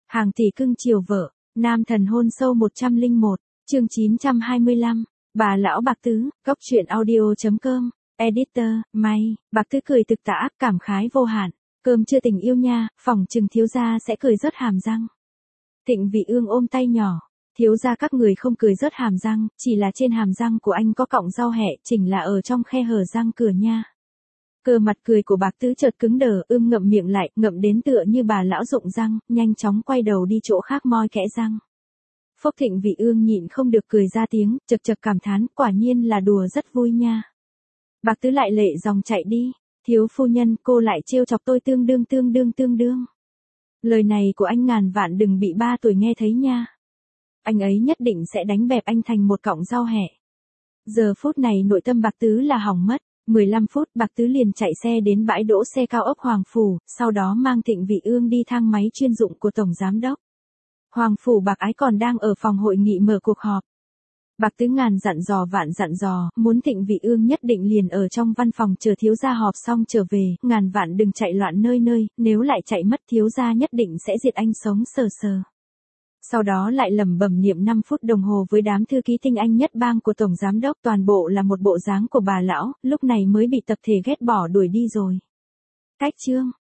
Hàng tỷ cưng chiều vợ, nam thần hôn sâu 101, chương 925, bà lão Bạc Tứ, góc truyện audio.com, editor, May, Bạc Tứ cười thực tả, cảm khái vô hạn, cơm chưa tình yêu nha, phỏng chừng thiếu gia sẽ cười rớt hàm răng. Thịnh Vị Ương ôm tay nhỏ, thiếu gia các người không cười rớt hàm răng, chỉ là trên hàm răng của anh có cọng rau hẹ, chỉnh là ở trong khe hở răng cửa nha. Cơ mặt cười của Bạc Tứ chợt cứng đờ, ngậm miệng lại, ngậm đến tựa như bà lão rụng răng, nhanh chóng quay đầu đi chỗ khác moi kẽ răng. Phúc Thịnh Vị Ương nhịn không được cười ra tiếng, chật chật cảm thán, quả nhiên là đùa rất vui nha. Bạc Tứ lại lệ dòng chạy đi, thiếu phu nhân, cô lại trêu chọc tôi tương đương. Lời này của anh ngàn vạn đừng bị 3 tuổi nghe thấy nha. Anh ấy nhất định sẽ đánh bẹp anh thành một cọng rau hẹ. Giờ phút này nội tâm Bạc Tứ là hỏng mất. 15 phút Bạc Tứ liền chạy xe đến bãi đỗ xe cao ốc Hoàng Phủ, sau đó mang Thịnh Vị Ương đi thang máy chuyên dụng của Tổng Giám Đốc. Hoàng Phủ Bạc Ái còn đang ở phòng hội nghị mở cuộc họp. Bạc Tứ ngàn dặn dò vạn dặn dò, muốn Thịnh Vị Ương nhất định liền ở trong văn phòng chờ thiếu gia họp xong trở về, ngàn vạn đừng chạy loạn nơi, nếu lại chạy mất thiếu gia nhất định sẽ diệt anh sống sờ sờ. Sau đó lại lẩm bẩm niệm 5 phút đồng hồ với đám thư ký tinh anh nhất bang của Tổng Giám Đốc, toàn bộ là một bộ dáng của bà lão, lúc này mới bị tập thể ghét bỏ đuổi đi rồi. Cách chương